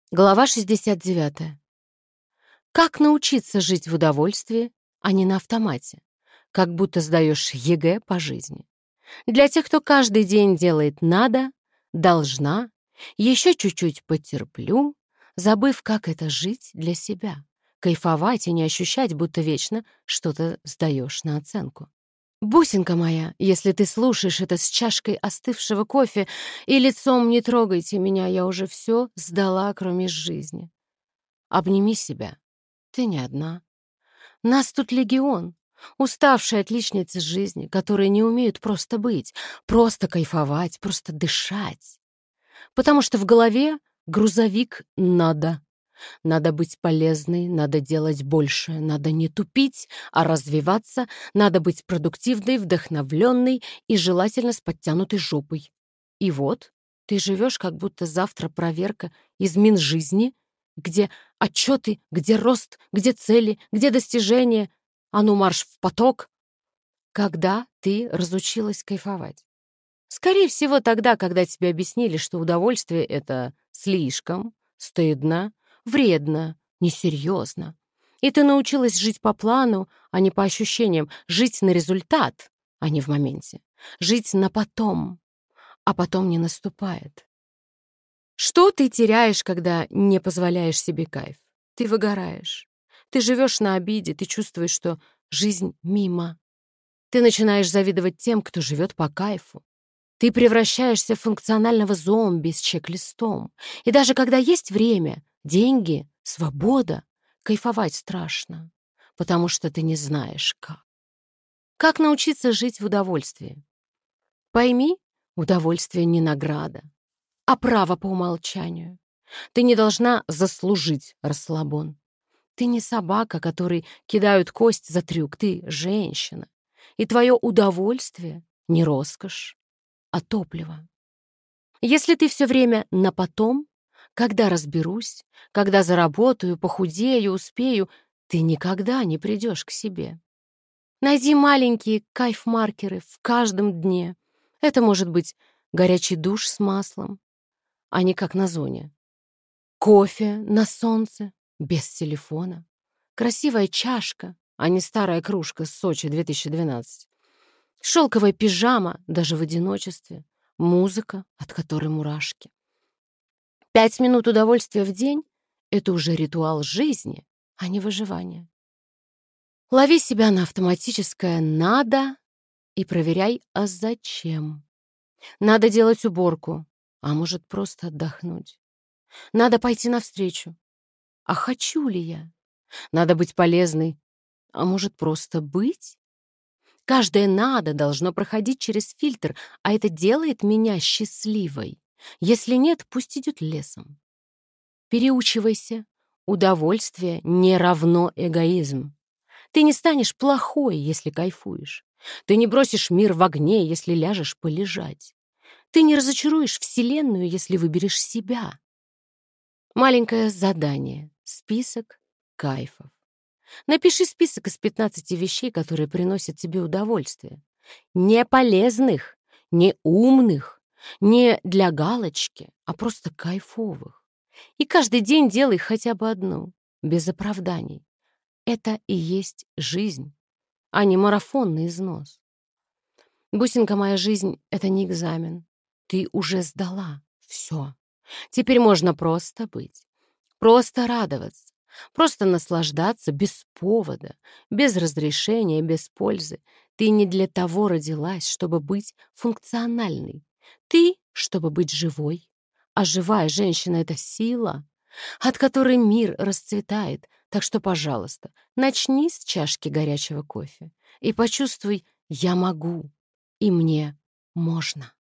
Глава 69. Как научиться жить в удовольствии, а не на автомате? Как будто сдаешь ЕГЭ по жизни. Для тех, кто каждый день делает «надо», «должна», еще чуть-чуть потерплю, забыв, как это жить для себя, кайфовать и не ощущать, будто вечно что-то сдаешь на оценку. Бусинка моя, если ты слушаешь это с чашкой остывшего кофе и лицом «не трогайте меня, я уже все сдала, кроме жизни». Обними себя. Ты не одна. Нас тут легион. Уставшие отличницы жизни, которые не умеют просто быть, просто кайфовать, просто дышать. Потому что в голове грузовик «надо». Надо быть полезной, надо делать больше, надо не тупить, а развиваться, надо быть продуктивной, вдохновленной и желательно с подтянутой жопой. И вот ты живешь, как будто завтра проверка из Минжизни, где отчеты, где рост, где цели, где достижения. А ну марш в поток. Когда ты разучилась кайфовать? Скорее всего, тогда, когда тебе объяснили, что удовольствие — это слишком, стыдно, вредно, несерьезно. И ты научилась жить по плану, а не по ощущениям, жить на результат, а не в моменте, жить на потом, а потом не наступает. Что ты теряешь, когда не позволяешь себе кайф? Ты выгораешь. Ты живешь на обиде, ты чувствуешь, что жизнь мимо. Ты начинаешь завидовать тем, кто живет по кайфу. Ты превращаешься в функционального зомби с чек-листом. И даже когда есть время, деньги, свобода, кайфовать страшно, потому что ты не знаешь, как. Как научиться жить в удовольствии? Пойми, удовольствие не награда, а право по умолчанию. Ты не должна заслужить расслабон. Ты не собака, которой кидают кость за трюк. Ты женщина. И твое удовольствие не роскошь, а топливо. Если ты все время на потом, когда разберусь, когда заработаю, похудею, успею, ты никогда не придешь к себе. Найди маленькие кайф-маркеры в каждом дне. Это может быть горячий душ с маслом, а не как на зоне. Кофе на солнце, без телефона. Красивая чашка, а не старая кружка с Сочи 2012. Шелковая пижама, даже в одиночестве. Музыка, от которой мурашки. 5 минут удовольствия в день — это уже ритуал жизни, а не выживание. Лови себя на автоматическое «надо» и проверяй, а зачем. Надо делать уборку, а может просто отдохнуть. Надо пойти навстречу. А хочу ли я? Надо быть полезной, а может просто быть? Каждое «надо» должно проходить через фильтр, а это делает меня счастливой. Если нет, пусть идет лесом. Переучивайся. Удовольствие не равно эгоизм. Ты не станешь плохой, если кайфуешь. Ты не бросишь мир в огне, если ляжешь полежать. Ты не разочаруешь Вселенную, если выберешь себя. Маленькое задание. Список кайфов. Напиши список из 15 вещей, которые приносят тебе удовольствие. Не полезных, не умных, не для галочки, а просто кайфовых. И каждый день делай хотя бы одну, без оправданий. Это и есть жизнь, а не марафонный износ. Бусинка, моя жизнь — это не экзамен. Ты уже сдала все. Теперь можно просто быть, просто радоваться, просто наслаждаться без повода, без разрешения, без пользы. Ты не для того родилась, чтобы быть функциональной. Ты, чтобы быть живой. А живая женщина — это сила, от которой мир расцветает. Так что, пожалуйста, начни с чашки горячего кофе и почувствуй: «Я могу, и мне можно».